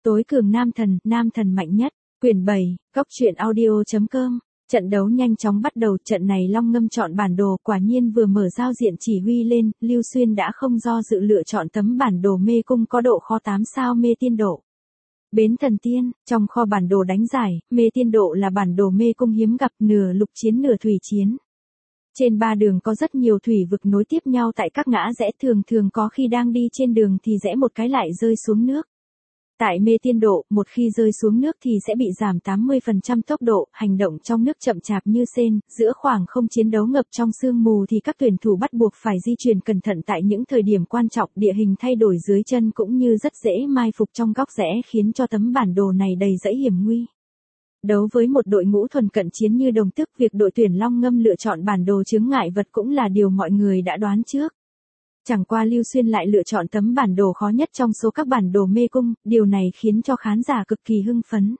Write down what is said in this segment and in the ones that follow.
Tối cường nam thần mạnh nhất, quyển 7, góc truyện audio.com. Trận đấu nhanh chóng bắt đầu, trận này Long Ngâm chọn bản đồ, quả nhiên vừa mở giao diện chỉ huy lên, Lưu Xuyên đã không do dự lựa chọn tấm bản đồ mê cung có độ khó 8 sao mê tiên độ. Bến Thần Tiên, trong kho bản đồ đánh giải, mê tiên độ là bản đồ mê cung hiếm gặp, nửa lục chiến nửa thủy chiến. Trên ba đường có rất nhiều thủy vực nối tiếp nhau tại các ngã rẽ, thường có khi đang đi trên đường thì rẽ một cái lại rơi xuống nước. Tại mê tiên độ, một khi rơi xuống nước thì sẽ bị giảm 80% tốc độ, hành động trong nước chậm chạp như sên, giữa khoảng không chiến đấu ngập trong sương mù thì các tuyển thủ bắt buộc phải di chuyển cẩn thận tại những thời điểm quan trọng, địa hình thay đổi dưới chân cũng như rất dễ mai phục trong góc rẽ khiến cho tấm bản đồ này đầy dẫy hiểm nguy. Đấu với một đội ngũ thuần cận chiến như Đồng Tước, việc đội tuyển Long Ngâm lựa chọn bản đồ chướng ngại vật cũng là điều mọi người đã đoán trước. Chẳng qua Lưu Xuyên lại lựa chọn tấm bản đồ khó nhất trong số các bản đồ mê cung, điều này khiến cho khán giả cực kỳ hưng phấn.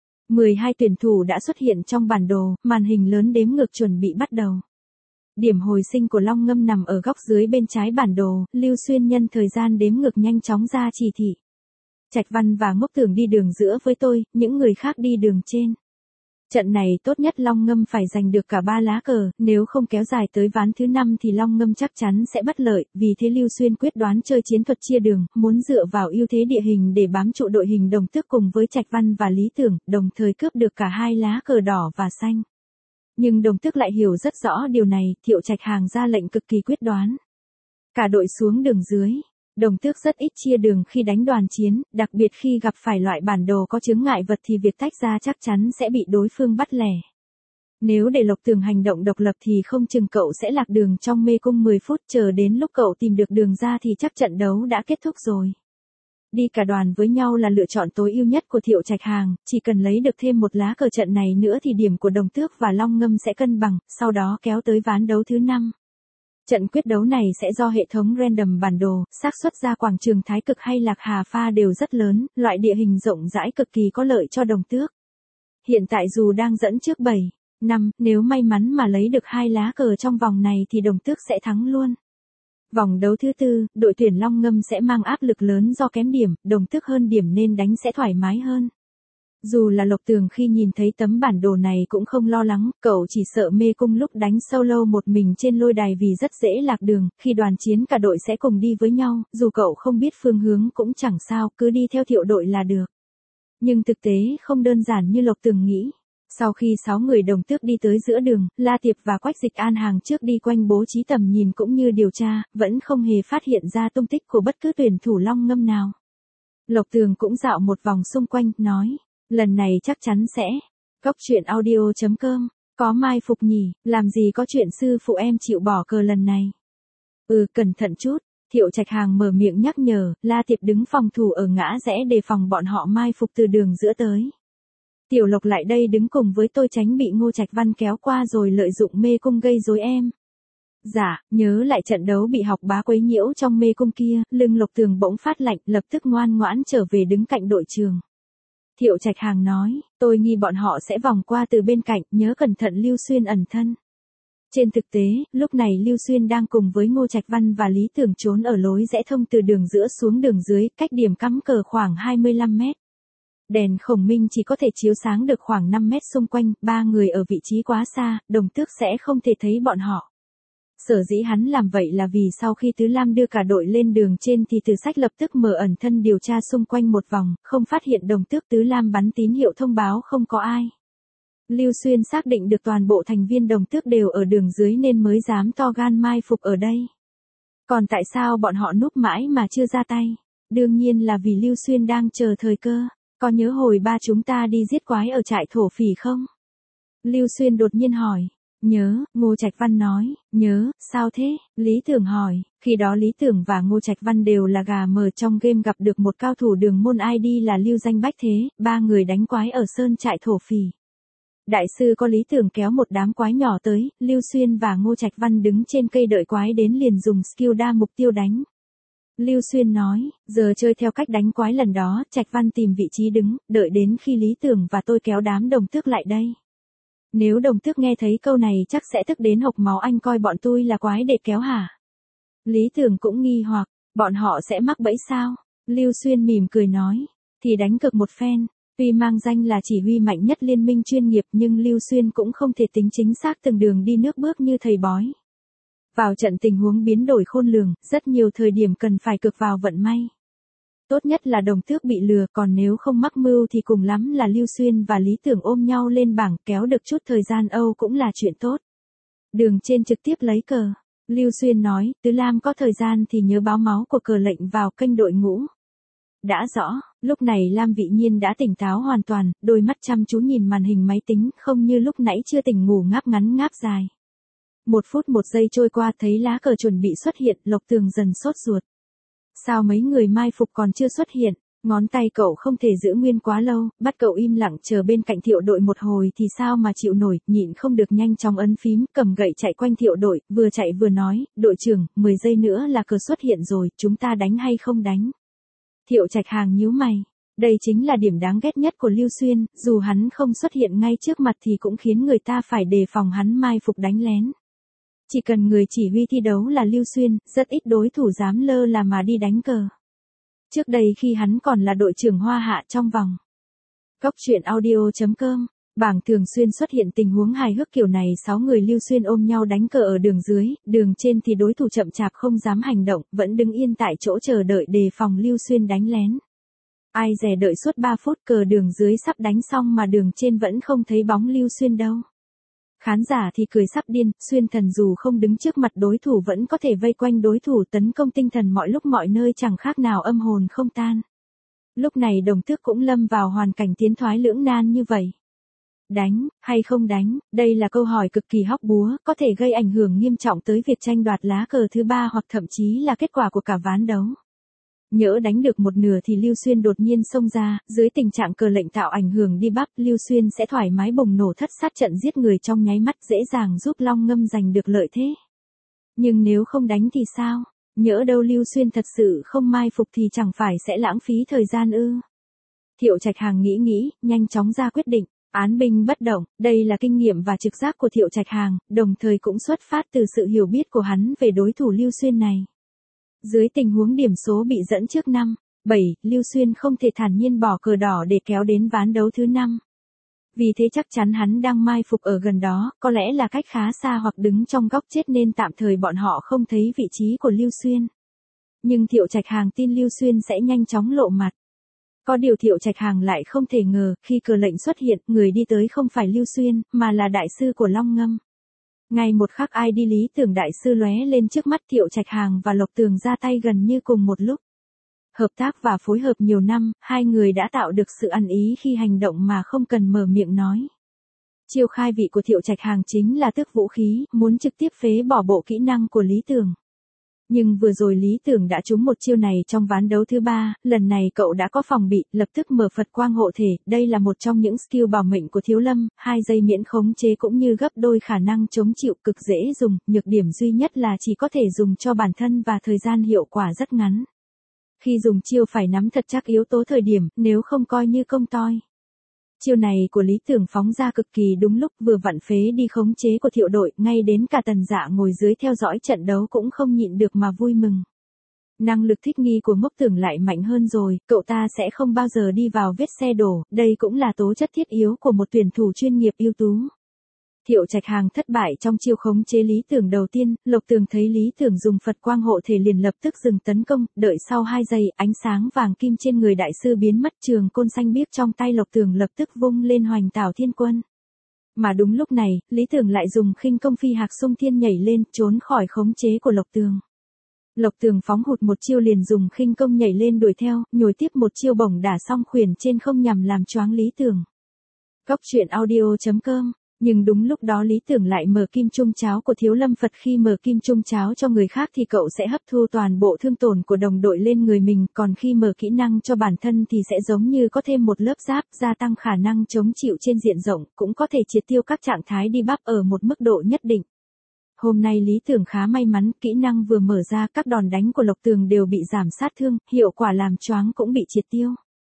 12 tuyển thủ đã xuất hiện trong bản đồ, màn hình lớn đếm ngược chuẩn bị bắt đầu. Điểm hồi sinh của Long Ngâm nằm ở góc dưới bên trái bản đồ, Lưu Xuyên nhân thời gian đếm ngược nhanh chóng ra chỉ thị. Trạch Văn và Ngốc Tường đi đường giữa với tôi, những người khác đi đường trên. Trận này tốt nhất Long Ngâm phải giành được cả 3 lá cờ, nếu không kéo dài tới ván thứ 5 thì Long Ngâm chắc chắn sẽ bất lợi, vì thế Lưu Xuyên quyết đoán chơi chiến thuật chia đường, muốn dựa vào ưu thế địa hình để bám trụ đội hình Đồng Tước cùng với Trạch Văn và Lý Tưởng, đồng thời cướp được cả 2 lá cờ đỏ và xanh. Nhưng Đồng Tước lại hiểu rất rõ điều này, Thiệu Trạch Hàng ra lệnh cực kỳ quyết đoán. Cả đội xuống đường dưới. Đồng Tước rất ít chia đường khi đánh đoàn chiến, đặc biệt khi gặp phải loại bản đồ có chướng ngại vật thì việc tách ra chắc chắn sẽ bị đối phương bắt lẻ. Nếu để Lộc Tường hành động độc lập thì không chừng cậu sẽ lạc đường trong mê cung 10 phút, chờ đến lúc cậu tìm được đường ra thì chắc trận đấu đã kết thúc rồi. Đi cả đoàn với nhau là lựa chọn tối ưu nhất của Thiệu Trạch Hàng, chỉ cần lấy được thêm một lá cờ trận này nữa thì điểm của Đồng Tước và Long Ngâm sẽ cân bằng, sau đó kéo tới ván đấu thứ 5. Trận quyết đấu này sẽ do hệ thống random bản đồ, xác suất ra quảng trường Thái Cực hay Lạc Hà Pha đều rất lớn, loại địa hình rộng rãi cực kỳ có lợi cho Đồng Tước. Hiện tại dù đang dẫn trước 7-5, nếu may mắn mà lấy được 2 lá cờ trong vòng này thì Đồng Tước sẽ thắng luôn. Vòng đấu thứ 4, đội tuyển Long Ngâm sẽ mang áp lực lớn do kém điểm, Đồng Tước hơn điểm nên đánh sẽ thoải mái hơn. Dù là Lộc Tường khi nhìn thấy tấm bản đồ này cũng không lo lắng, cậu chỉ sợ mê cung lúc đánh solo một mình trên lôi đài vì rất dễ lạc đường, khi đoàn chiến cả đội sẽ cùng đi với nhau, dù cậu không biết phương hướng cũng chẳng sao, cứ đi theo Thiệu đội là được. Nhưng thực tế không đơn giản như Lộc Tường nghĩ. Sau khi 6 người Đồng Tước đi tới giữa đường, La Tiệp và Quách Dịch An hàng trước đi quanh bố trí tầm nhìn cũng như điều tra, vẫn không hề phát hiện ra tung tích của bất cứ tuyển thủ Long Ngâm nào. Lộc Tường cũng dạo một vòng xung quanh, nói. Lần này chắc chắn sẽ. Góc truyện audio.com. Có mai phục nhỉ, làm gì có chuyện sư phụ em chịu bỏ cờ lần này. Cẩn thận chút. Thiệu Trạch Hàng mở miệng nhắc nhở, La Tiệp đứng phòng thủ ở ngã rẽ đề phòng bọn họ mai phục từ đường giữa tới. Tiểu Lộc lại đây đứng cùng với tôi tránh bị Ngô Trạch Văn kéo qua rồi lợi dụng mê cung gây rối em. Dạ, nhớ lại trận đấu bị Học Bá quấy nhiễu trong mê cung kia, lưng Lộc Tường bỗng phát lạnh, lập tức ngoan ngoãn trở về đứng cạnh đội trường. Thiệu Trạch Hàng nói, tôi nghi bọn họ sẽ vòng qua từ bên cạnh, nhớ cẩn thận Lưu Xuyên ẩn thân. Trên thực tế, lúc này Lưu Xuyên đang cùng với Ngô Trạch Văn và Lý Tưởng trốn ở lối rẽ thông từ đường giữa xuống đường dưới, cách điểm cắm cờ khoảng 25 mét. Đèn khổng minh chỉ có thể chiếu sáng được khoảng 5 mét xung quanh, 3 người ở vị trí quá xa, Đồng Tước sẽ không thể thấy bọn họ. Sở dĩ hắn làm vậy là vì sau khi Tứ Lam đưa cả đội lên đường trên thì Từ Sách lập tức mở ẩn thân điều tra xung quanh một vòng, không phát hiện Đồng Tước. Tứ Lam bắn tín hiệu thông báo không có ai. Lưu Xuyên xác định được toàn bộ thành viên Đồng Tước đều ở đường dưới nên mới dám to gan mai phục ở đây. Còn tại sao bọn họ núp mãi mà chưa ra tay? Đương nhiên là vì Lưu Xuyên đang chờ thời cơ. Có nhớ hồi ba chúng ta đi giết quái ở trại thổ phỉ không? Lưu Xuyên đột nhiên hỏi. Nhớ, Ngô Trạch Văn nói, nhớ, sao thế? Lý Tưởng hỏi, khi đó Lý Tưởng và Ngô Trạch Văn đều là gà mờ trong game gặp được một cao thủ đường môn ID là Lưu Danh Bách Thế, 3 người đánh quái ở sơn trại thổ phỉ. Đại sư có Lý Tưởng kéo một đám quái nhỏ tới, Lưu Xuyên và Ngô Trạch Văn đứng trên cây đợi quái đến liền dùng skill đa mục tiêu đánh. Lưu Xuyên nói, giờ chơi theo cách đánh quái lần đó, Trạch Văn tìm vị trí đứng, đợi đến khi Lý Tưởng và tôi kéo đám Đồng Tước lại đây. Nếu Đồng Tước nghe thấy câu này chắc sẽ tức đến hộc máu, anh coi bọn tôi là quái để kéo hả? Lý Tưởng cũng nghi hoặc, bọn họ sẽ mắc bẫy sao? Lưu Xuyên mỉm cười nói, thì đánh cược một phen. Tuy mang danh là chỉ huy mạnh nhất liên minh chuyên nghiệp nhưng Lưu Xuyên cũng không thể tính chính xác từng đường đi nước bước như thầy bói. Vào trận tình huống biến đổi khôn lường, rất nhiều thời điểm cần phải cược vào vận may. Tốt nhất là Đồng Tước bị lừa, còn nếu không mắc mưu thì cùng lắm là Lưu Xuyên và Lý Tưởng ôm nhau lên bảng, kéo được chút thời gian Âu cũng là chuyện tốt. Đường trên trực tiếp lấy cờ. Lưu Xuyên nói, Tứ Lam có thời gian thì nhớ báo máu của cờ lệnh vào kênh đội ngũ. Đã rõ, lúc này Lam Vị Nhiên đã tỉnh táo hoàn toàn, đôi mắt chăm chú nhìn màn hình máy tính, không như lúc nãy chưa tỉnh ngủ ngáp ngắn ngáp dài. 1 phút 1 giây trôi qua thấy lá cờ chuẩn bị xuất hiện, Lộc Tường dần sốt ruột. Sao mấy người mai phục còn chưa xuất hiện, ngón tay cậu không thể giữ nguyên quá lâu, bắt cậu im lặng chờ bên cạnh Thiệu đội một hồi thì sao mà chịu nổi, nhịn không được nhanh chóng ấn phím, cầm gậy chạy quanh Thiệu đội, vừa chạy vừa nói, đội trưởng, 10 giây nữa là cờ xuất hiện rồi, chúng ta đánh hay không đánh? Thiệu Trạch Hàng nhíu mày. Đây chính là điểm đáng ghét nhất của Lưu Xuyên, dù hắn không xuất hiện ngay trước mặt thì cũng khiến người ta phải đề phòng hắn mai phục đánh lén. Chỉ cần người chỉ huy thi đấu là Lưu Xuyên, rất ít đối thủ dám lơ là mà đi đánh cờ. Trước đây khi hắn còn là đội trưởng Hoa Hạ trong vòng. Góc truyện audio.com, bảng thường xuyên xuất hiện tình huống hài hước kiểu này, 6 người Lưu Xuyên ôm nhau đánh cờ ở đường dưới, đường trên thì đối thủ chậm chạp không dám hành động, vẫn đứng yên tại chỗ chờ đợi đề phòng Lưu Xuyên đánh lén. Ai dè đợi suốt 3 phút cờ đường dưới sắp đánh xong mà đường trên vẫn không thấy bóng Lưu Xuyên đâu. Khán giả thì cười sắp điên, Xuyên thần dù không đứng trước mặt đối thủ vẫn có thể vây quanh đối thủ tấn công tinh thần mọi lúc mọi nơi chẳng khác nào âm hồn không tan. Lúc này Đồng Tước cũng lâm vào hoàn cảnh tiến thoái lưỡng nan như vậy. Đánh, hay không đánh, đây là câu hỏi cực kỳ hóc búa, có thể gây ảnh hưởng nghiêm trọng tới việc tranh đoạt lá cờ thứ 3 hoặc thậm chí là kết quả của cả ván đấu. Nhỡ đánh được một nửa thì Lưu Xuyên đột nhiên xông ra, dưới tình trạng cờ lệnh tạo ảnh hưởng đi bắp, Lưu Xuyên sẽ thoải mái bùng nổ thất sát trận giết người trong nháy mắt, dễ dàng giúp Long Ngâm giành được lợi thế. Nhưng nếu không đánh thì sao? Nhỡ đâu Lưu Xuyên thật sự không mai phục thì chẳng phải sẽ lãng phí thời gian ư? Thiệu Trạch Hàng nghĩ, nhanh chóng ra quyết định, án binh bất động, đây là kinh nghiệm và trực giác của Thiệu Trạch Hàng, đồng thời cũng xuất phát từ sự hiểu biết của hắn về đối thủ Lưu Xuyên này. Dưới tình huống điểm số bị dẫn trước 5-7, Lưu Xuyên không thể thản nhiên bỏ cờ đỏ để kéo đến ván đấu thứ 5. Vì thế chắc chắn hắn đang mai phục ở gần đó, có lẽ là cách khá xa hoặc đứng trong góc chết nên tạm thời bọn họ không thấy vị trí của Lưu Xuyên. Nhưng Thiệu Trạch Hàng tin Lưu Xuyên sẽ nhanh chóng lộ mặt. Có điều Thiệu Trạch Hàng lại không thể ngờ, khi cờ lệnh xuất hiện, người đi tới không phải Lưu Xuyên, mà là đại sư của Long Ngâm. Ngay một khắc ai đi Lý Tưởng đại sư lóe lên trước mắt, Thiệu Trạch Hàng và Lộc Tường ra tay gần như cùng một lúc. Hợp tác và phối hợp nhiều năm, hai người đã tạo được sự ăn ý khi hành động mà không cần mở miệng nói. Chiêu khai vị của Thiệu Trạch Hàng chính là tước vũ khí, muốn trực tiếp phế bỏ bộ kỹ năng của Lý Tưởng. Nhưng vừa rồi Lý Tưởng đã trúng một chiêu này trong ván đấu thứ 3, lần này cậu đã có phòng bị, lập tức mở Phật quang hộ thể, đây là một trong những skill bảo mệnh của Thiếu Lâm, 2 giây miễn khống chế cũng như gấp đôi khả năng chống chịu, cực dễ dùng, nhược điểm duy nhất là chỉ có thể dùng cho bản thân và thời gian hiệu quả rất ngắn. Khi dùng chiêu phải nắm thật chắc yếu tố thời điểm, nếu không coi như công toi. Chiêu này của Lý Tưởng phóng ra cực kỳ đúng lúc, vừa vặn phế đi khống chế của Thiệu đội, ngay đến cả Tần Dạ ngồi dưới theo dõi trận đấu cũng không nhịn được mà vui mừng. Năng lực thích nghi của Ngốc Tưởng lại mạnh hơn rồi, cậu ta sẽ không bao giờ đi vào vết xe đổ, đây cũng là tố chất thiết yếu của một tuyển thủ chuyên nghiệp ưu tú. Thiệu Trạch Hàng thất bại trong chiêu khống chế Lý Tưởng đầu tiên, Lộc Tường thấy Lý Tưởng dùng Phật quang hộ thể liền lập tức dừng tấn công, đợi sau 2 giây, ánh sáng vàng kim trên người đại sư biến mất, trường côn xanh biếc trong tay Lộc Tường lập tức vung lên hoành tảo thiên quân. Mà đúng lúc này, Lý Tưởng lại dùng khinh công phi hạc xung thiên nhảy lên, trốn khỏi khống chế của Lộc Tường. Lộc Tường phóng hụt một chiêu liền dùng khinh công nhảy lên đuổi theo, nhồi tiếp một chiêu bổng đả song khuyển trên không nhằm làm choáng Lý Tưởng. Góc truyện audio.com. Nhưng đúng lúc đó Lý Tưởng lại mở kim trung cháo của Thiếu Lâm Phật, khi mở kim trung cháo cho người khác thì cậu sẽ hấp thu toàn bộ thương tổn của đồng đội lên người mình, còn khi mở kỹ năng cho bản thân thì sẽ giống như có thêm một lớp giáp, gia tăng khả năng chống chịu trên diện rộng, cũng có thể triệt tiêu các trạng thái debuff ở một mức độ nhất định. Hôm nay Lý Tưởng khá may mắn, kỹ năng vừa mở ra các đòn đánh của Lộc Tường đều bị giảm sát thương, hiệu quả làm choáng cũng bị triệt tiêu.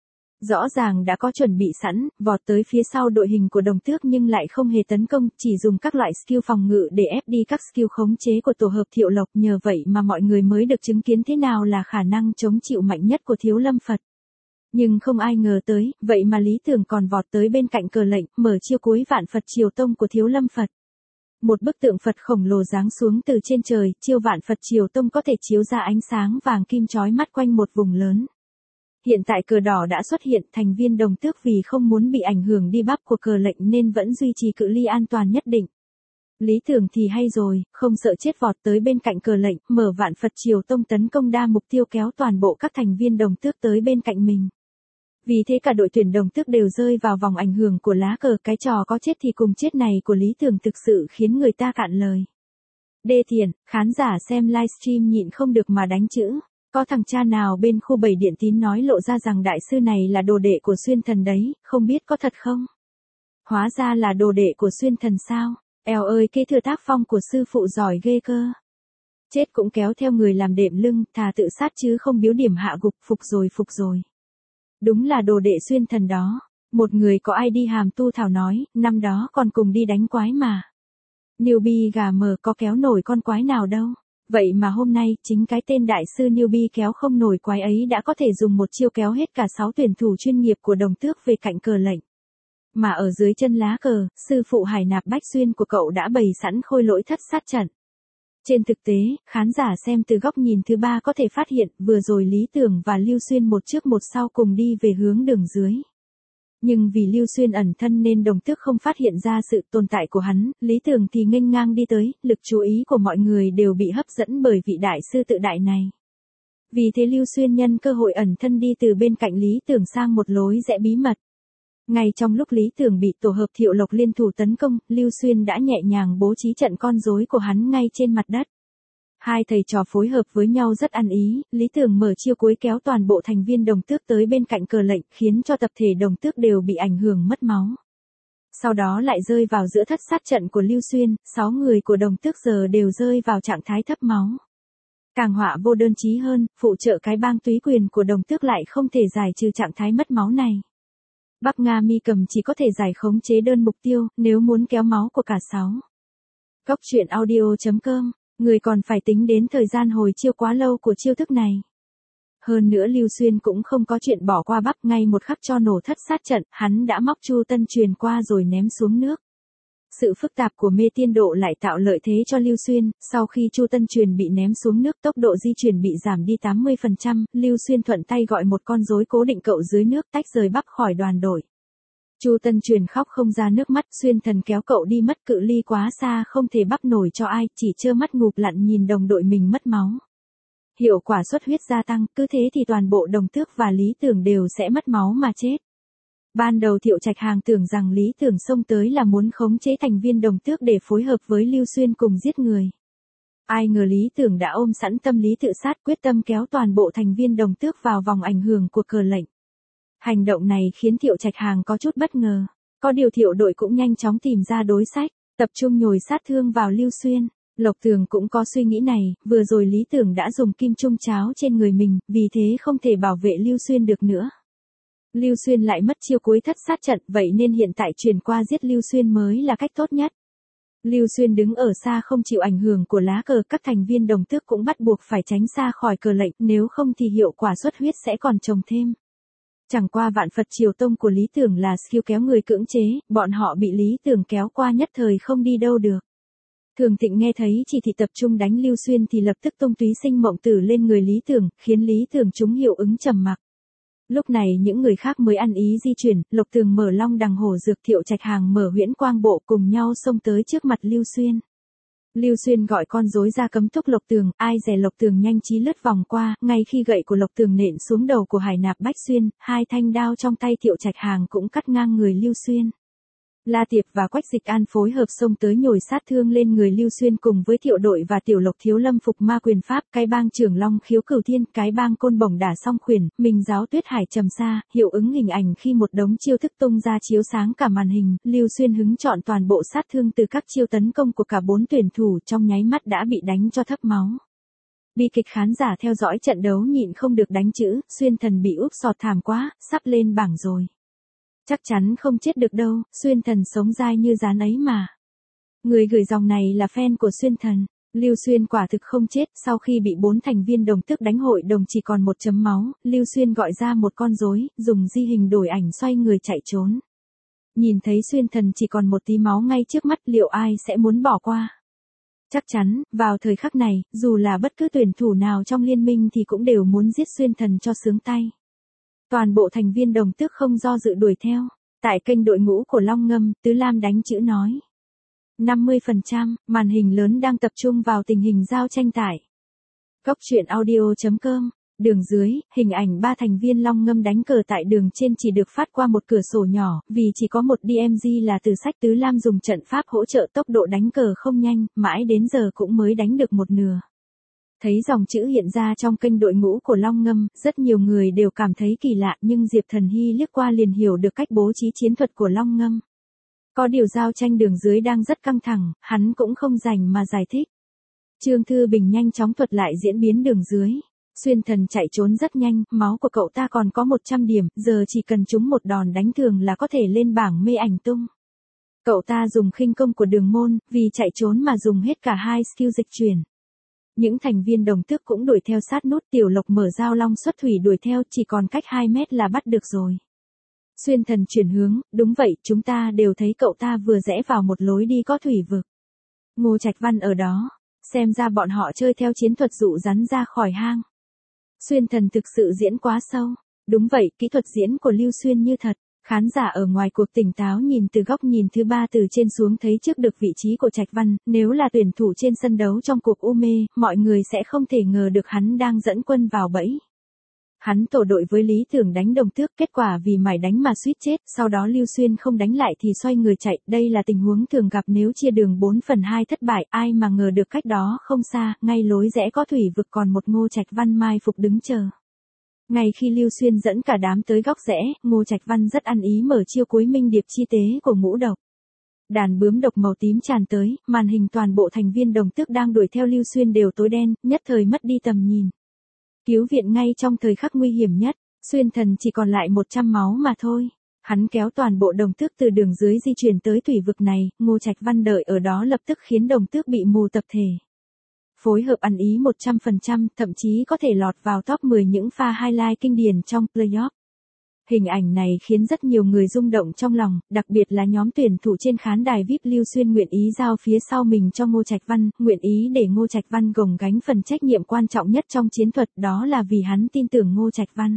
Rõ ràng đã có chuẩn bị sẵn, vọt tới phía sau đội hình của Đồng Tước nhưng lại không hề tấn công, chỉ dùng các loại skill phòng ngự để ép đi các skill khống chế của tổ hợp Thiệu Lộc, nhờ vậy mà mọi người mới được chứng kiến thế nào là khả năng chống chịu mạnh nhất của Thiếu Lâm Phật. Nhưng không ai ngờ tới, vậy mà Lý Tưởng còn vọt tới bên cạnh cờ lệnh, mở chiêu cuối vạn Phật Triều Tông của Thiếu Lâm Phật. Một bức tượng Phật khổng lồ giáng xuống từ trên trời, chiêu vạn Phật Triều Tông có thể chiếu ra ánh sáng vàng kim chói mắt quanh một vùng lớn. Hiện tại cờ đỏ đã xuất hiện, thành viên Đồng Tước vì không muốn bị ảnh hưởng đi bắp của cờ lệnh nên vẫn duy trì cự ly an toàn nhất định. Lý Tưởng thì hay rồi, không sợ chết vọt tới bên cạnh cờ lệnh, mở vạn Phật Triều Tông tấn công đa mục tiêu kéo toàn bộ các thành viên Đồng Tước tới bên cạnh mình. Vì thế cả đội tuyển Đồng Tước đều rơi vào vòng ảnh hưởng của lá cờ, cái trò có chết thì cùng chết này của Lý Tưởng thực sự khiến người ta cạn lời. Đê tiện, khán giả xem livestream nhịn không được mà đánh chữ. Có thằng cha nào bên khu 7 Điện Tín nói lộ ra rằng đại sư này là đồ đệ của Xuyên Thần đấy, không biết có thật không? Hóa ra là đồ đệ của Xuyên Thần sao? Eo ơi, kế thừa tác phong của sư phụ giỏi ghê cơ. Chết cũng kéo theo người làm đệm lưng, thà tự sát chứ không biếu điểm hạ gục, phục rồi. Đúng là đồ đệ Xuyên Thần đó. Một người có ID hàm tu thảo nói, năm đó còn cùng đi đánh quái mà. Newbie gà mờ có kéo nổi con quái nào đâu. Vậy mà hôm nay, chính cái tên đại sư newbie kéo không nổi quái ấy đã có thể dùng một chiêu kéo hết cả 6 tuyển thủ chuyên nghiệp của Đồng Tước về cạnh cờ lệnh. Mà ở dưới chân lá cờ, sư phụ Hải Nạp Bách Xuyên của cậu đã bày sẵn khôi lỗi thất sát trận. Trên thực tế, khán giả xem từ góc nhìn thứ ba có thể phát hiện, vừa rồi Lý Tưởng và Lưu Xuyên một trước một sau cùng đi về hướng đường dưới. Nhưng vì Lưu Xuyên ẩn thân nên Đồng Tước không phát hiện ra sự tồn tại của hắn, Lý Tưởng thì nghênh ngang đi tới, lực chú ý của mọi người đều bị hấp dẫn bởi vị đại sư tự đại này. Vì thế Lưu Xuyên nhân cơ hội ẩn thân đi từ bên cạnh Lý Tưởng sang một lối rẽ bí mật. Ngay trong lúc Lý Tưởng bị tổ hợp Thiệu Lộc liên thủ tấn công, Lưu Xuyên đã nhẹ nhàng bố trí trận con rối của hắn ngay trên mặt đất. Hai thầy trò phối hợp với nhau rất ăn ý, Lý Tưởng mở chiêu cuối kéo toàn bộ thành viên Đồng Tước tới bên cạnh cờ lệnh, khiến cho tập thể Đồng Tước đều bị ảnh hưởng mất máu. Sau đó lại rơi vào giữa thất sát trận của Lưu Xuyên, 6 người của Đồng Tước giờ đều rơi vào trạng thái thấp máu. Càng họa vô đơn chí hơn, phụ trợ cái bang túy quyền của Đồng Tước lại không thể giải trừ trạng thái mất máu này. Bắc Nga Mi Cầm chỉ có thể giải khống chế đơn mục tiêu, nếu muốn kéo máu của cả 6. Góc truyện audio.com, người còn phải tính đến thời gian hồi chiêu quá lâu của chiêu thức này. Hơn nữa Lưu Xuyên cũng không có chuyện bỏ qua bắp, ngay một khắc cho nổ thất sát trận, hắn đã móc Chu Tân Truyền qua rồi ném xuống nước. Sự phức tạp của mê tiên độ lại tạo lợi thế cho Lưu Xuyên, sau khi Chu Tân Truyền bị ném xuống nước tốc độ di chuyển bị giảm đi 80%, Lưu Xuyên thuận tay gọi một con rối cố định cậu dưới nước tách rời bắp khỏi đoàn đội. Chu Tân Truyền khóc không ra nước mắt, Xuyên Thần kéo cậu đi mất cự ly quá xa không thể bắp nổi cho ai, chỉ trơ mắt ngụp lặn nhìn đồng đội mình mất máu. Hiệu quả xuất huyết gia tăng, cứ thế thì toàn bộ Đồng Tước và Lý Tưởng đều sẽ mất máu mà chết. Ban đầu Thiệu Trạch Hàng tưởng rằng Lý Tưởng xông tới là muốn khống chế thành viên Đồng Tước để phối hợp với Lưu Xuyên cùng giết người. Ai ngờ Lý Tưởng đã ôm sẵn tâm lý tự sát, quyết tâm kéo toàn bộ thành viên Đồng Tước vào vòng ảnh hưởng của cờ lệnh. Hành động này khiến Thiệu Trạch Hàng có chút bất ngờ. Có điều Thiệu đội cũng nhanh chóng tìm ra đối sách, tập trung nhồi sát thương vào Lưu Xuyên. Lộc Tường cũng có suy nghĩ này, vừa rồi Lý Tưởng đã dùng kim trung cháo trên người mình, vì thế không thể bảo vệ Lưu Xuyên được nữa. Lưu Xuyên lại mất chiêu cuối thất sát trận, vậy nên hiện tại chuyển qua giết Lưu Xuyên mới là cách tốt nhất. Lưu Xuyên đứng ở xa không chịu ảnh hưởng của lá cờ, các thành viên Đồng Tước cũng bắt buộc phải tránh xa khỏi cờ lệnh, nếu không thì hiệu quả xuất huyết sẽ còn chồng thêm. Chẳng qua vạn Phật Triều Tông của Lý Tưởng là skill kéo người cưỡng chế, bọn họ bị Lý Tưởng kéo qua nhất thời không đi đâu được. Thường Thịnh nghe thấy chỉ thị tập trung đánh Lưu Xuyên thì lập tức tung túy sinh mộng tử lên người Lý Tưởng, khiến Lý Tưởng trúng hiệu ứng trầm mặc. Lúc này những người khác mới ăn ý di chuyển, Lộc Tường mở Long Đằng Hổ Dược, Thiệu Trạch Hàng mở Huyễn Quang Bộ cùng nhau xông tới trước mặt Lưu Xuyên. Lưu Xuyên gọi con rối ra cấm túc Lộc Tường, ai dè Lộc Tường nhanh trí lướt vòng qua, ngay khi gậy của Lộc Tường nện xuống đầu của Hải Nạp Bách Xuyên, hai thanh đao trong tay Thiệu Trạch Hàng cũng cắt ngang người Lưu Xuyên. La Tiệp và Quách Dịch An phối hợp xông tới nhồi sát thương lên người Lưu Xuyên cùng với Thiệu đội và Tiểu Lộc Thiếu Lâm phục ma quyền pháp, cái bang trưởng Long Khiếu Cửu Thiên, cái bang Côn Bổng Đả Song Khuyển, Minh Giáo Tuyết Hải Trầm Sa, hiệu ứng hình ảnh khi một đống chiêu thức tung ra chiếu sáng cả màn hình, Lưu Xuyên hứng chọn toàn bộ sát thương từ các chiêu tấn công của cả 4 tuyển thủ, trong nháy mắt đã bị đánh cho thấp máu. Bi kịch khán giả theo dõi trận đấu nhịn không được đánh chữ, Xuyên Thần bị úp sọt thảm quá, sắp lên bảng rồi. Chắc chắn không chết được đâu, Xuyên Thần sống dai như rán ấy mà. Người gửi dòng này là fan của Xuyên Thần. Lưu Xuyên quả thực không chết, sau khi bị 4 thành viên đồng tước đánh hội đồng chỉ còn một chấm máu, Lưu Xuyên gọi ra một con rối, dùng di hình đổi ảnh xoay người chạy trốn. Nhìn thấy Xuyên Thần chỉ còn một tí máu ngay trước mắt, liệu ai sẽ muốn bỏ qua? Chắc chắn, vào thời khắc này, dù là bất cứ tuyển thủ nào trong liên minh thì cũng đều muốn giết Xuyên Thần cho sướng tay. Toàn bộ thành viên đồng tước không do dự đuổi theo. Tại kênh đội ngũ của Long Ngâm, Tứ Lam đánh chữ nói. 50%, màn hình lớn đang tập trung vào tình hình giao tranh tải. Góc truyện audio.com, đường dưới, hình ảnh 3 thành viên Long Ngâm đánh cờ tại đường trên chỉ được phát qua một cửa sổ nhỏ, vì chỉ có một DMG là từ sách. Tứ Lam dùng trận pháp hỗ trợ tốc độ đánh cờ không nhanh, mãi đến giờ cũng mới đánh được một nửa. Thấy dòng chữ hiện ra trong kênh đội ngũ của Long Ngâm, rất nhiều người đều cảm thấy kỳ lạ, nhưng Diệp Thần Hy liếc qua liền hiểu được cách bố trí chiến thuật của Long Ngâm. Có điều giao tranh đường dưới đang rất căng thẳng, hắn cũng không rảnh mà giải thích. Trương Thư Bình nhanh chóng thuật lại diễn biến đường dưới. Xuyên Thần chạy trốn rất nhanh, máu của cậu ta còn có 100 điểm, giờ chỉ cần trúng một đòn đánh thường là có thể lên bảng mê ảnh tung. Cậu ta dùng khinh công của Đường Môn, vì chạy trốn mà dùng hết cả 2 skill dịch chuyển. Những thành viên đồng tước cũng đuổi theo sát nút. Tiểu Lộc mở dao long xuất thủy đuổi theo, chỉ còn cách 2 mét là bắt được rồi. Xuyên Thần chuyển hướng, đúng vậy, chúng ta đều thấy cậu ta vừa rẽ vào một lối đi có thủy vực. Ngô Trạch Văn ở đó, xem ra bọn họ chơi theo chiến thuật dụ rắn ra khỏi hang. Xuyên Thần thực sự diễn quá sâu. Đúng vậy, kỹ thuật diễn của Lưu Xuyên như thật. Khán giả ở ngoài cuộc tỉnh táo nhìn từ góc nhìn thứ 3 từ trên xuống thấy trước được vị trí của Trạch Văn, nếu là tuyển thủ trên sân đấu trong cuộc U mê, mọi người sẽ không thể ngờ được hắn đang dẫn quân vào bẫy. Hắn tổ đội với lý tưởng đánh đồng tước, kết quả vì mải đánh mà suýt chết, sau đó Lưu Xuyên không đánh lại thì xoay người chạy, đây là tình huống thường gặp nếu chia đường 4/2 thất bại, ai mà ngờ được cách đó không xa, ngay lối rẽ có thủy vực còn một Ngô Trạch Văn mai phục đứng chờ. Ngay khi Lưu Xuyên dẫn cả đám tới góc rẽ, Ngô Trạch Văn rất ăn ý mở chiêu cuối minh điệp chi tế của ngũ độc. Đàn bướm độc màu tím tràn tới, màn hình toàn bộ thành viên đồng tước đang đuổi theo Lưu Xuyên đều tối đen, nhất thời mất đi tầm nhìn. Cứu viện ngay trong thời khắc nguy hiểm nhất, Xuyên Thần chỉ còn lại 100 máu mà thôi. Hắn kéo toàn bộ đồng tước từ đường dưới di chuyển tới thủy vực này, Ngô Trạch Văn đợi ở đó lập tức khiến đồng tước bị mù tập thể. Phối hợp ăn ý 100%, thậm chí có thể lọt vào top 10 những pha highlight kinh điển trong playoff. Hình ảnh này khiến rất nhiều người rung động trong lòng, đặc biệt là nhóm tuyển thủ trên khán đài VIP. Lưu Xuyên nguyện ý giao phía sau mình cho Ngô Trạch Văn, nguyện ý để Ngô Trạch Văn gồng gánh phần trách nhiệm quan trọng nhất trong chiến thuật, đó là vì hắn tin tưởng Ngô Trạch Văn.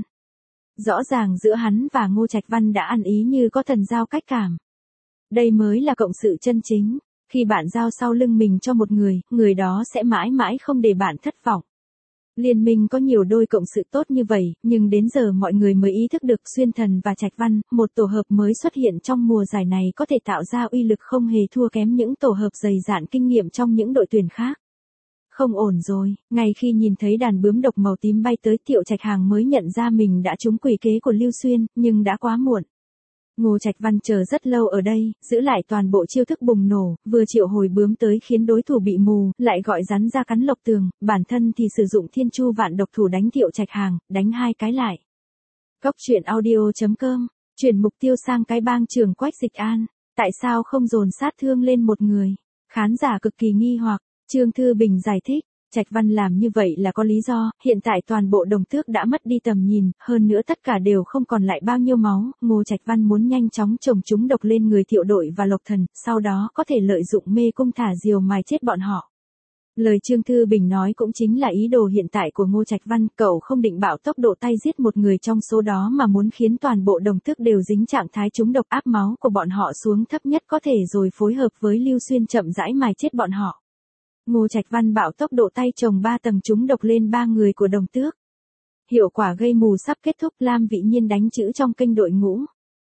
Rõ ràng giữa hắn và Ngô Trạch Văn đã ăn ý như có thần giao cách cảm. Đây mới là cộng sự chân chính. Khi bạn giao sau lưng mình cho một người, người đó sẽ mãi mãi không để bạn thất vọng. Liên minh có nhiều đôi cộng sự tốt như vậy, nhưng đến giờ mọi người mới ý thức được Xuyên Thần và Trạch Văn, một tổ hợp mới xuất hiện trong mùa giải này có thể tạo ra uy lực không hề thua kém những tổ hợp dày dạn kinh nghiệm trong những đội tuyển khác. Không ổn rồi, ngay khi nhìn thấy đàn bướm độc màu tím bay tới, Thiệu Trạch Hàng mới nhận ra mình đã trúng quỷ kế của Lưu Xuyên, nhưng đã quá muộn. Ngô Trạch Văn chờ rất lâu ở đây, giữ lại toàn bộ chiêu thức bùng nổ, vừa triệu hồi bướm tới khiến đối thủ bị mù, lại gọi rắn ra cắn lộc tường, bản thân thì sử dụng thiên chu vạn độc thủ đánh Thiệu Trạch Hàng, đánh 2 cái lại. Góc truyện audio.com, chuyển mục tiêu sang cái bang Trường Quách Dịch An, tại sao không dồn sát thương lên một người? Khán giả cực kỳ nghi hoặc, Trương Thư Bình giải thích. Trạch Văn làm như vậy là có lý do, hiện tại toàn bộ đồng tước đã mất đi tầm nhìn, hơn nữa tất cả đều không còn lại bao nhiêu máu, Ngô Trạch Văn muốn nhanh chóng trồng chúng độc lên người Thiệu đội và Lộc Thần, sau đó có thể lợi dụng mê cung thả diều mài chết bọn họ. Lời Trương Thư Bình nói cũng chính là ý đồ hiện tại của Ngô Trạch Văn, cậu không định bạo tốc độ tay giết một người trong số đó mà muốn khiến toàn bộ đồng tước đều dính trạng thái trúng độc áp máu của bọn họ xuống thấp nhất có thể rồi phối hợp với Lưu Xuyên chậm rãi mài chết bọn họ. Ngô Trạch Văn bạo tốc độ tay trồng 3 tầng trúng độc lên 3 người của đồng tước. Hiệu quả gây mù sắp kết thúc. Lam Vị Nhiên đánh chữ trong kênh đội ngũ.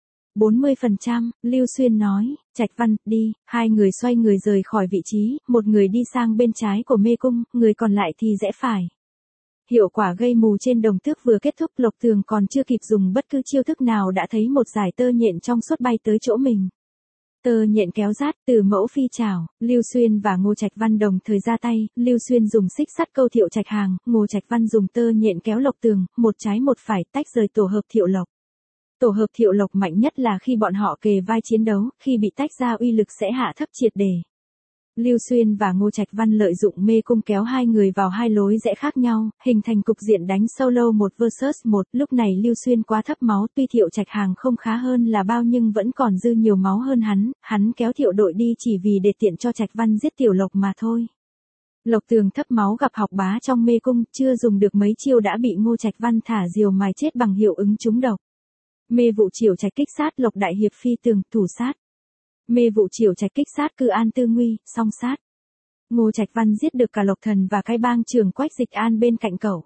40%, Lưu Xuyên nói, Trạch Văn, đi, 2 người xoay người rời khỏi vị trí, một người đi sang bên trái của mê cung, người còn lại thì rẽ phải. Hiệu quả gây mù trên đồng tước vừa kết thúc, Lộc Tường còn chưa kịp dùng bất cứ chiêu thức nào đã thấy một dải tơ nhện trong suốt bay tới chỗ mình. Tơ nhện kéo rát, từ mẫu phi chảo, Lưu Xuyên và Ngô Trạch Văn đồng thời ra tay, Lưu Xuyên dùng xích sắt câu Thiệu Trạch Hàng, Ngô Trạch Văn dùng tơ nhện kéo Lộc Tường, một trái một phải tách rời tổ hợp Thiệu Lộc. Tổ hợp Thiệu Lộc mạnh nhất là khi bọn họ kề vai chiến đấu, khi bị tách ra uy lực sẽ hạ thấp triệt để. Lưu Xuyên và Ngô Trạch Văn lợi dụng mê cung kéo hai người vào hai lối rẽ khác nhau, hình thành cục diện đánh solo 1 vs 1. Lúc này Lưu Xuyên quá thấp máu, tuy Thiệu Trạch Hàng không khá hơn là bao nhưng vẫn còn dư nhiều máu hơn hắn kéo Thiệu đội đi chỉ vì để tiện cho Trạch Văn giết Tiểu Lộc mà thôi. Lộc Tường thấp máu gặp Học Bá trong mê cung, chưa dùng được mấy chiêu đã bị Ngô Trạch Văn thả diều mài chết bằng hiệu ứng trúng độc. Mê vụ Triều Trạch kích sát Lộc Đại Hiệp phi tường, thủ sát. Mê vụ Triều Trạch kích sát Cư An Tư Nguy, song sát. Ngô Trạch Văn giết được cả Lộc Thần và cái bang trưởng Quách Dịch An bên cạnh cậu.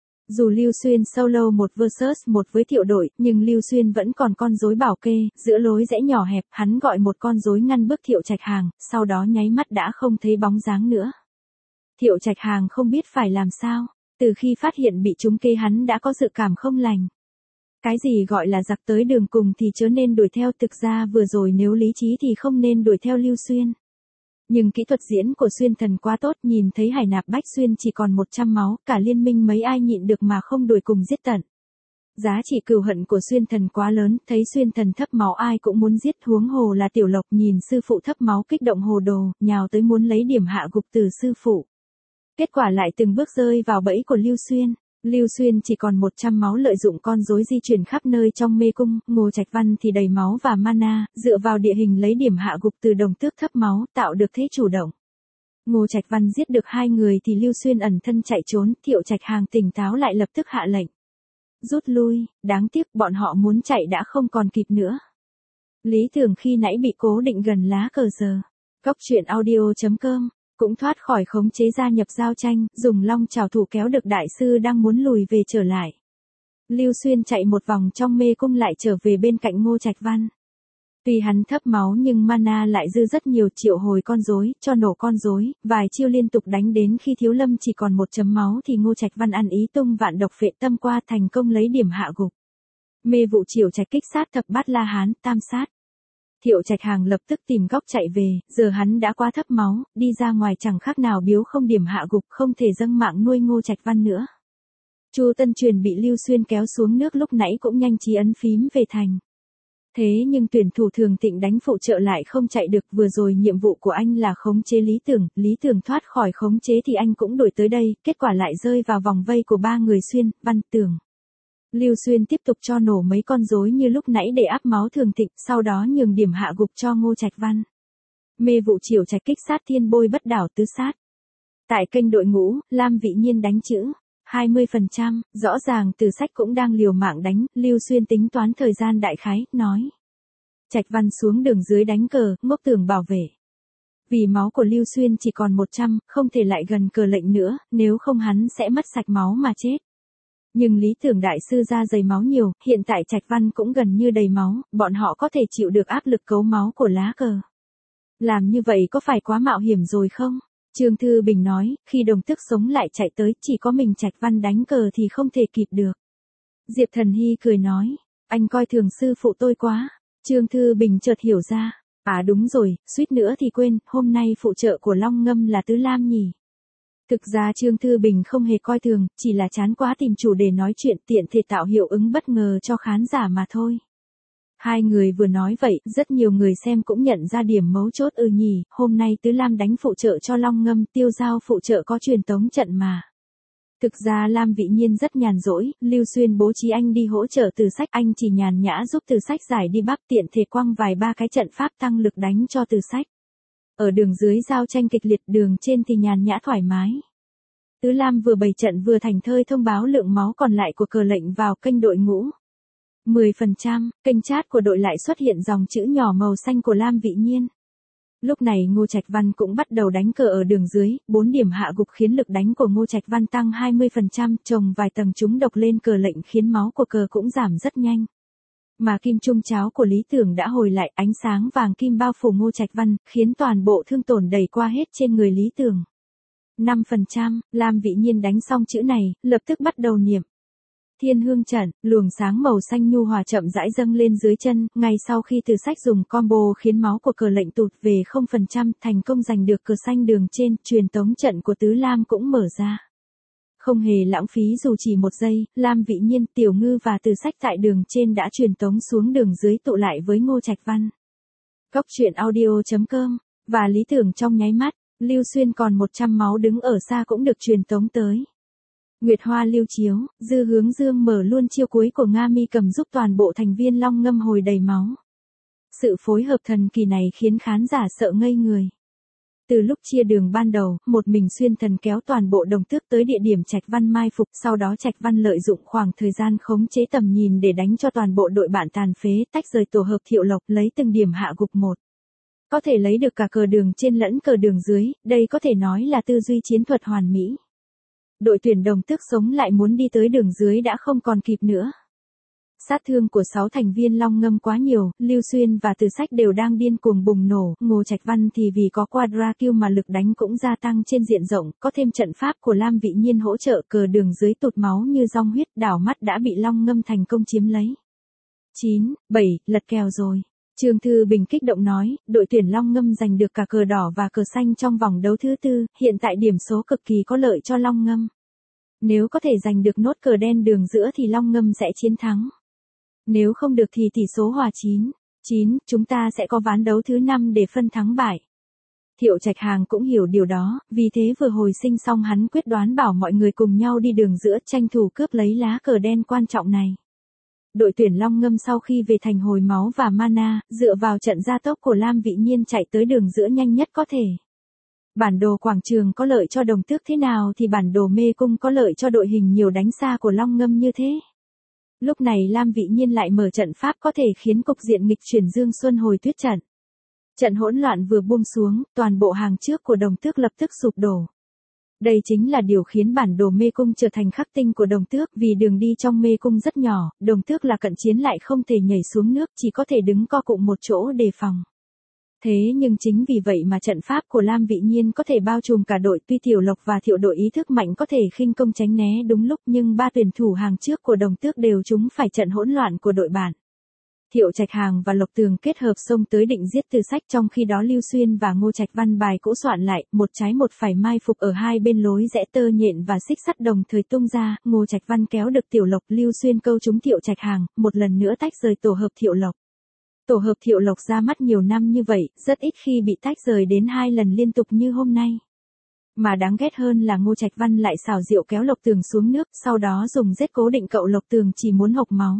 Dù Lưu Xuyên solo 1 vs 1 với Thiệu đội, nhưng Lưu Xuyên vẫn còn con rối bảo kê, giữa lối rẽ nhỏ hẹp, hắn gọi một con rối ngăn bước Thiệu Trạch Hàng, sau đó nháy mắt đã không thấy bóng dáng nữa. Thiệu Trạch Hàng không biết phải làm sao, từ khi phát hiện bị trúng kê hắn đã có dự cảm không lành. Cái gì gọi là giặc tới đường cùng thì chớ nên đuổi theo, thực ra vừa rồi nếu lý trí thì không nên đuổi theo Lưu Xuyên. Nhưng kỹ thuật diễn của Xuyên Thần quá tốt, nhìn thấy Hải Nạp Bách Xuyên chỉ còn 100 máu, cả liên minh mấy ai nhịn được mà không đuổi cùng giết tận. Giá trị cừu hận của Xuyên Thần quá lớn, thấy Xuyên Thần thấp máu ai cũng muốn giết, huống hồ là Tiểu Lộc nhìn sư phụ thấp máu kích động hồ đồ, nhào tới muốn lấy điểm hạ gục từ sư phụ. Kết quả lại từng bước rơi vào bẫy của Lưu Xuyên. Lưu Xuyên chỉ còn 100 máu, lợi dụng con rối di chuyển khắp nơi trong mê cung, Ngô Trạch Văn thì đầy máu và mana, dựa vào địa hình lấy điểm hạ gục từ đồng tước thấp máu, tạo được thế chủ động. Ngô Trạch Văn giết được hai người thì Lưu Xuyên ẩn thân chạy trốn, Thiệu Trạch Hàng tỉnh táo lại lập tức hạ lệnh rút lui, đáng tiếc bọn họ muốn chạy đã không còn kịp nữa. Lý Tưởng khi nãy bị cố định gần lá cờ giờ. Góc truyện audio.com cũng thoát khỏi khống chế gia nhập giao tranh, dùng long trảo thủ kéo được đại sư đang muốn lùi về trở lại. Lưu Xuyên chạy một vòng trong mê cung lại trở về bên cạnh Ngô Trạch Văn. Tuy hắn thấp máu nhưng mana lại dư rất nhiều, triệu hồi con rối, cho nổ con rối, vài chiêu liên tục đánh đến khi Thiếu Lâm chỉ còn 1 chấm máu thì Ngô Trạch Văn ăn ý tung vạn độc phệ tâm qua thành công lấy điểm hạ gục. Mê vụ Triều Trạch kích sát thập bát la hán, tam sát. Thiệu Trạch Hàng lập tức tìm góc chạy về, giờ hắn đã quá thấp máu, đi ra ngoài chẳng khác nào biếu không điểm hạ gục, không thể dâng mạng nuôi Ngô Trạch Văn nữa. Chu Tân Truyền bị Lưu Xuyên kéo xuống nước lúc nãy cũng nhanh trí ấn phím về thành. Thế nhưng tuyển thủ Thường Tịnh đánh phụ trợ lại không chạy được, vừa rồi nhiệm vụ của anh là khống chế Lý Tưởng thoát khỏi khống chế thì anh cũng đuổi tới đây, kết quả lại rơi vào vòng vây của ba người Xuyên, Văn, Tưởng. Lưu Xuyên tiếp tục cho nổ mấy con rối như lúc nãy để áp máu Thường Tịnh, sau đó nhường điểm hạ gục cho Ngô Trạch Văn. Mê vụ Triều Trạch kích sát Thiên Bôi bất đảo tứ sát. Tại kênh đội ngũ, Lam Vị Nhiên đánh chữ 20%, rõ ràng Từ Sách cũng đang liều mạng đánh, Lưu Xuyên tính toán thời gian đại khái, nói. Trạch Văn xuống đường dưới đánh cờ, Ngốc Tưởng bảo vệ. Vì máu của Lưu Xuyên chỉ còn 100, không thể lại gần cờ lệnh nữa, nếu không hắn sẽ mất sạch máu mà chết. Nhưng Lý Tưởng đại sư ra dày máu nhiều, hiện tại Trạch Văn cũng gần như đầy máu, bọn họ có thể chịu được áp lực cấu máu của lá cờ. Làm như vậy có phải quá mạo hiểm rồi không? Trương Thư Bình nói, khi đồng tước sống lại chạy tới, chỉ có mình Trạch Văn đánh cờ thì không thể kịp được. Diệp Thần Hy cười nói, anh coi thường sư phụ tôi quá. Trương Thư Bình chợt hiểu ra, à đúng rồi, suýt nữa thì quên, hôm nay phụ trợ của Long Ngâm là Tứ Lam nhỉ. Thực ra Trương Thư Bình không hề coi thường, chỉ là chán quá tìm chủ đề nói chuyện tiện thể tạo hiệu ứng bất ngờ cho khán giả mà thôi. Hai người vừa nói vậy, rất nhiều người xem cũng nhận ra điểm mấu chốt nhỉ, hôm nay Tứ Lam đánh phụ trợ cho Long Ngâm, Tiêu Giao phụ trợ có truyền tống trận mà. Thực ra Lam Vị Nhiên rất nhàn rỗi, Lưu Xuyên bố trí anh đi hỗ trợ Từ Sách, anh chỉ nhàn nhã giúp Từ Sách giải đi bắp, tiện thể quăng vài ba cái trận pháp tăng lực đánh cho Từ Sách. Ở đường dưới giao tranh kịch liệt, đường trên thì nhàn nhã thoải mái. Tứ Lam vừa bày trận vừa thành thơi thông báo lượng máu còn lại của cờ lệnh vào kênh đội ngũ. 10%, kênh chat của đội lại xuất hiện dòng chữ nhỏ màu xanh của Lam Vị Nhiên. Lúc này Ngô Trạch Văn cũng bắt đầu đánh cờ ở đường dưới, 4 điểm hạ gục khiến lực đánh của Ngô Trạch Văn tăng 20%, trồng vài tầng trúng độc lên cờ lệnh khiến máu của cờ cũng giảm rất nhanh. Mà kim trung cháo của Lý Tưởng đã hồi lại, ánh sáng vàng kim bao phủ Ngô Trạch Văn, khiến toàn bộ thương tổn đẩy qua hết trên người Lý Tưởng. 5%, Lam Vị Nhiên đánh xong chữ này, lập tức bắt đầu niệm. Thiên Hương Trận, luồng sáng màu xanh nhu hòa chậm rãi dâng lên dưới chân, ngay sau khi Từ Sách dùng combo khiến máu của cờ lệnh tụt về 0%, thành công giành được cờ xanh đường trên, truyền tống trận của Tứ Lam cũng mở ra. Không hề lãng phí dù chỉ 1 giây, Lam Vị Nhiên, Tiểu Ngư và Từ Sách tại đường trên đã truyền tống xuống đường dưới tụ lại với Ngô Trạch Văn. Góc truyện audio.com Và lý tưởng trong nháy mắt, Lưu Xuyên còn 100 máu đứng ở xa cũng được truyền tống tới. Nguyệt Hoa lưu chiếu, Dư Hướng Dương mở luôn chiêu cuối của Nga Mi Cầm giúp toàn bộ thành viên Long Ngâm hồi đầy máu. Sự phối hợp thần kỳ này khiến khán giả sợ ngây người. Từ lúc chia đường ban đầu, một mình Xuyên Thần kéo toàn bộ Đồng Tước tới địa điểm Trạch Văn mai phục, sau đó Trạch Văn lợi dụng khoảng thời gian khống chế tầm nhìn để đánh cho toàn bộ đội bạn tàn phế, tách rời tổ hợp Thiệu Lộc, lấy từng điểm hạ gục một. Có thể lấy được cả cờ đường trên lẫn cờ đường dưới, đây có thể nói là tư duy chiến thuật hoàn mỹ. Đội tuyển Đồng Tước sống lại muốn đi tới đường dưới đã không còn kịp nữa. Sát thương của 6 thành viên Long Ngâm quá nhiều, Lưu Xuyên và Từ Sách đều đang điên cuồng bùng nổ, Ngô Trạch Văn thì vì có Quadra Kill mà lực đánh cũng gia tăng trên diện rộng, có thêm trận pháp của Lam Vị Nhiên hỗ trợ, cờ đường dưới tụt máu như dòng huyết, đảo mắt đã bị Long Ngâm thành công chiếm lấy. 9, 7, lật kèo rồi. Trương Thư Bình kích động nói, đội tuyển Long Ngâm giành được cả cờ đỏ và cờ xanh trong vòng đấu thứ tư, hiện tại điểm số cực kỳ có lợi cho Long Ngâm. Nếu có thể giành được nốt cờ đen đường giữa thì Long Ngâm sẽ chiến thắng. Nếu không được thì tỷ số hòa 9, chúng ta sẽ có ván đấu thứ 5 để phân thắng bại. Thiệu Trạch Hàng cũng hiểu điều đó, vì thế vừa hồi sinh xong hắn quyết đoán bảo mọi người cùng nhau đi đường giữa tranh thủ cướp lấy lá cờ đen quan trọng này. Đội tuyển Long Ngâm sau khi về thành hồi máu và mana, dựa vào trận gia tốc của Lam Vị Nhiên chạy tới đường giữa nhanh nhất có thể. Bản đồ quảng trường có lợi cho Đồng Tước thế nào thì bản đồ mê cung có lợi cho đội hình nhiều đánh xa của Long Ngâm như thế. Lúc này Lam Vị Nhiên lại mở trận pháp có thể khiến cục diện nghịch chuyển Dương Xuân hồi tuyết trận. Trận hỗn loạn vừa buông xuống, toàn bộ hàng trước của Đồng Tước lập tức sụp đổ. Đây chính là điều khiến bản đồ mê cung trở thành khắc tinh của Đồng Tước, vì đường đi trong mê cung rất nhỏ, Đồng Tước là cận chiến lại không thể nhảy xuống nước, chỉ có thể đứng co cụm một chỗ đề phòng. Thế nhưng chính vì vậy mà trận pháp của Lam Vị Nhiên có thể bao trùm cả đội, tuy Tiểu Lộc và Thiệu đội ý thức mạnh có thể khinh công tránh né đúng lúc, nhưng ba tuyển thủ hàng trước của Đồng Tước đều trúng phải trận hỗn loạn của đội bạn. Thiệu Trạch Hàng và Lộc Tường kết hợp xông tới định giết Từ Sách, trong khi đó Lưu Xuyên và Ngô Trạch Văn bài cũ soạn lại, một trái một phải mai phục ở hai bên lối rẽ, tơ nhện và xích sắt đồng thời tung ra, Ngô Trạch Văn kéo được Tiểu Lộc, Lưu Xuyên câu trúng Thiệu Trạch Hàng, một lần nữa tách rời tổ hợp Thiệu Lộc. Tổ hợp Thiệu Lộc ra mắt nhiều năm như vậy, rất ít khi bị tách rời đến 2 lần liên tục như hôm nay. Mà đáng ghét hơn là Ngô Trạch Văn lại xảo diệu kéo Lộc Tường xuống nước, sau đó dùng giết cố định cậu Lộc Tường chỉ muốn hộc máu.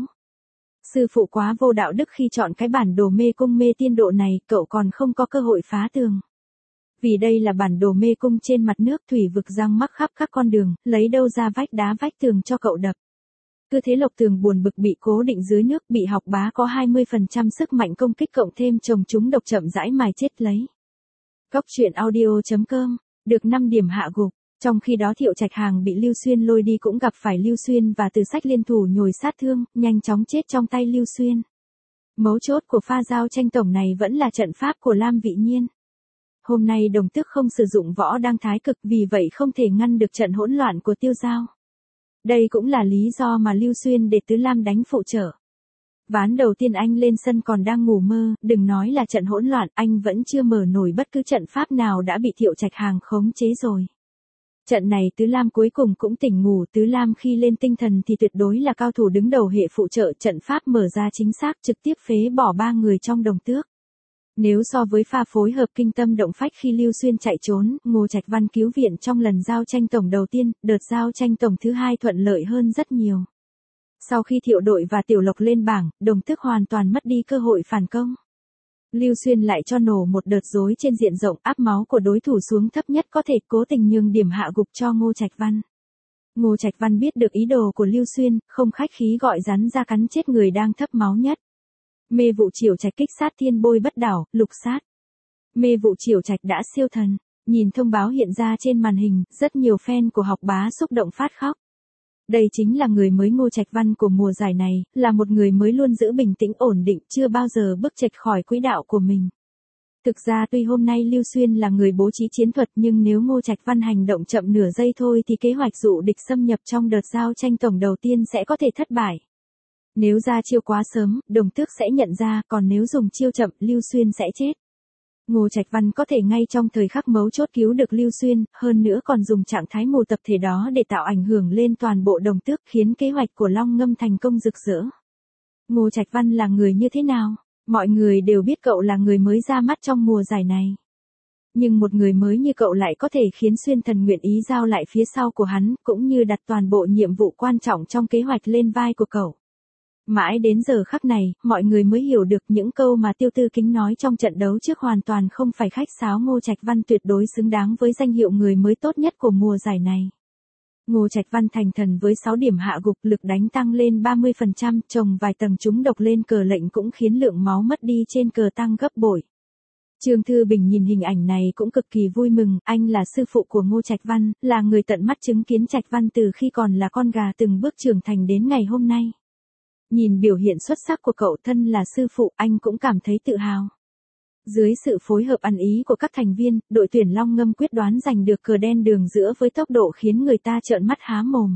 Sư phụ quá vô đạo đức khi chọn cái bản đồ mê cung mê tiên độ này, cậu còn không có cơ hội phá tường. Vì đây là bản đồ mê cung trên mặt nước, thủy vực giăng mắc khắp các con đường, lấy đâu ra vách đá vách tường cho cậu đập. Cứ thế Lộc Tường buồn bực bị cố định dưới nước, bị Học Bá có 20% sức mạnh công kích cộng thêm chồng chúng độc chậm rãi mài chết lấy. Góc truyện audio.com, được 5 điểm hạ gục. Trong khi đó Thiệu Trạch Hàng bị Lưu Xuyên lôi đi cũng gặp phải Lưu Xuyên và Từ Sách liên thủ nhồi sát thương, nhanh chóng chết trong tay Lưu Xuyên. Mấu chốt của pha giao tranh tổng này vẫn là trận pháp của Lam Vị Nhiên. Hôm nay Đồng Tước không sử dụng võ đang thái cực, vì vậy không thể ngăn được trận hỗn loạn của Tiêu Giao. Đây cũng là lý do mà Lưu Xuyên để Tứ Lam đánh phụ trợ. Ván đầu tiên anh lên sân còn đang ngủ mơ, đừng nói là trận hỗn loạn, anh vẫn chưa mở nổi bất cứ trận pháp nào đã bị Thiệu Trạch Hàng khống chế rồi. Trận này Tứ Lam cuối cùng cũng tỉnh ngủ, Tứ Lam khi lên tinh thần thì tuyệt đối là cao thủ đứng đầu hệ phụ trợ, trận pháp mở ra chính xác trực tiếp phế bỏ 3 người trong Đồng Tước. Nếu so với pha phối hợp kinh tâm động phách khi Lưu Xuyên chạy trốn, Ngô Trạch Văn cứu viện trong lần giao tranh tổng đầu tiên, đợt giao tranh tổng thứ 2 thuận lợi hơn rất nhiều. Sau khi Thiệu đội và Tiểu Lộc lên bảng, Đồng Tước hoàn toàn mất đi cơ hội phản công. Lưu Xuyên lại cho nổ một đợt rối trên diện rộng, áp máu của đối thủ xuống thấp nhất có thể, cố tình nhường điểm hạ gục cho Ngô Trạch Văn. Ngô Trạch Văn biết được ý đồ của Lưu Xuyên, không khách khí gọi rắn ra cắn chết người đang thấp máu nhất. Mê vụ Triều Trạch kích sát thiên bôi bất đảo, lục sát. Mê vụ Triều Trạch đã siêu thần. Nhìn thông báo hiện ra trên màn hình, rất nhiều fan của Học Bá xúc động phát khóc. Đây chính là người mới Ngô Trạch Văn của mùa giải này, là một người mới luôn giữ bình tĩnh ổn định, chưa bao giờ bước chệch khỏi quỹ đạo của mình. Thực ra tuy hôm nay Lưu Xuyên là người bố trí chiến thuật, nhưng nếu Ngô Trạch Văn hành động chậm nửa giây thôi thì kế hoạch dụ địch xâm nhập trong đợt giao tranh tổng đầu tiên sẽ có thể thất bại. Nếu ra chiêu quá sớm, Đồng Tước sẽ nhận ra, còn nếu dùng chiêu chậm, Lưu Xuyên sẽ chết. Ngô Trạch Văn có thể ngay trong thời khắc mấu chốt cứu được Lưu Xuyên, hơn nữa còn dùng trạng thái mù tập thể đó để tạo ảnh hưởng lên toàn bộ Đồng Tước, khiến kế hoạch của Long Ngâm thành công rực rỡ. Ngô Trạch Văn là người như thế nào? Mọi người đều biết cậu là người mới ra mắt trong mùa giải này. Nhưng một người mới như cậu lại có thể khiến Xuyên Thần nguyện ý giao lại phía sau của hắn, cũng như đặt toàn bộ nhiệm vụ quan trọng trong kế hoạch lên vai của cậu. Mãi đến giờ khắc này, mọi người mới hiểu được những câu mà Tiêu Tư Kính nói trong trận đấu trước hoàn toàn không phải khách sáo. Ngô Trạch Văn tuyệt đối xứng đáng với danh hiệu người mới tốt nhất của mùa giải này. Ngô Trạch Văn thành thần với 6 điểm hạ gục, lực đánh tăng lên 30%, trồng vài tầng trúng độc lên cờ lệnh cũng khiến lượng máu mất đi trên cờ tăng gấp bội. Trương Thư Bình nhìn hình ảnh này cũng cực kỳ vui mừng, anh là sư phụ của Ngô Trạch Văn, là người tận mắt chứng kiến Trạch Văn từ khi còn là con gà từng bước trưởng thành đến ngày hôm nay. Nhìn biểu hiện xuất sắc của cậu, thân là sư phụ, anh cũng cảm thấy tự hào. Dưới sự phối hợp ăn ý của các thành viên, đội tuyển Long Ngâm quyết đoán giành được cờ đen đường giữa với tốc độ khiến người ta trợn mắt há mồm.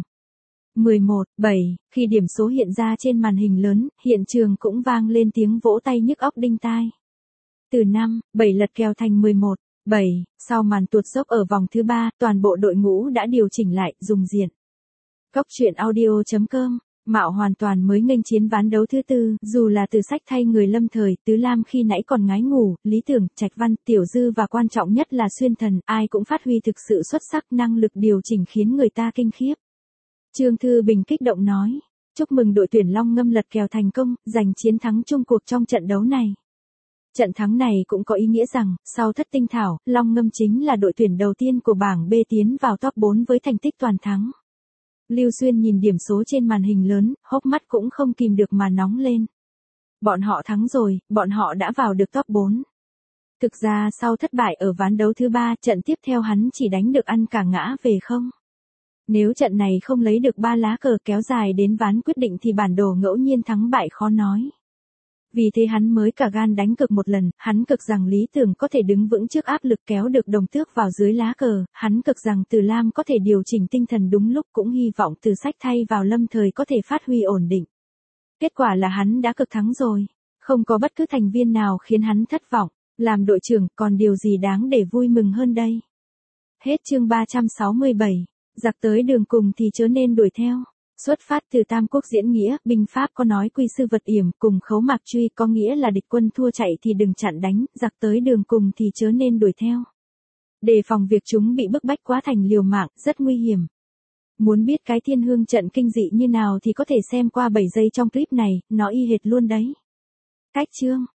11-7, khi điểm số hiện ra trên màn hình lớn, hiện trường cũng vang lên tiếng vỗ tay nhức óc đinh tai. Từ 5-7 lật kèo thành 11-7, sau màn tuột dốc ở vòng thứ 3, toàn bộ đội ngũ đã điều chỉnh lại, dùng diện. Cốc truyện audio.com Mạo hoàn toàn mới nghênh chiến ván đấu thứ tư, dù là từ sách thay người Lâm Thời, Tứ Lam khi nãy còn ngái ngủ, Lý Tưởng, Trạch Văn, Tiểu Dư và quan trọng nhất là Xuyên Thần, ai cũng phát huy thực sự xuất sắc, năng lực điều chỉnh khiến người ta kinh khiếp. Trương Thư Bình kích động nói, chúc mừng đội tuyển Long Ngâm lật kèo thành công, giành chiến thắng chung cuộc trong trận đấu này. Trận thắng này cũng có ý nghĩa rằng, sau Thất Tinh Thảo, Long Ngâm chính là đội tuyển đầu tiên của bảng B tiến vào top 4 với thành tích toàn thắng. Lưu Xuyên nhìn điểm số trên màn hình lớn, hốc mắt cũng không kìm được mà nóng lên. Bọn họ thắng rồi, bọn họ đã vào được top 4. Thực ra sau thất bại ở ván đấu thứ 3, trận tiếp theo hắn chỉ đánh được ăn cả ngã về không. Nếu trận này không lấy được 3 lá cờ kéo dài đến ván quyết định thì bản đồ ngẫu nhiên thắng bại khó nói. Vì thế hắn mới cả gan đánh cược một lần, hắn cực rằng Lý Tưởng có thể đứng vững trước áp lực kéo được Đồng Tước vào dưới lá cờ, hắn cực rằng Từ Lam có thể điều chỉnh tinh thần đúng lúc, cũng hy vọng Từ Sách thay vào Lâm Thời có thể phát huy ổn định. Kết quả là hắn đã cực thắng rồi, không có bất cứ thành viên nào khiến hắn thất vọng, làm đội trưởng còn điều gì đáng để vui mừng hơn đây. Hết chương 367, giặc tới đường cùng thì chớ nên đuổi theo. Xuất phát từ Tam Quốc diễn nghĩa, binh pháp có nói quy sư vật yểm cùng khấu mạc truy, có nghĩa là địch quân thua chạy thì đừng chặn đánh, giặc tới đường cùng thì chớ nên đuổi theo. Đề phòng việc chúng bị bức bách quá thành liều mạng, rất nguy hiểm. Muốn biết cái thiên hương trận kinh dị như nào thì có thể xem qua 7 giây trong clip này, nó y hệt luôn đấy. Cách chương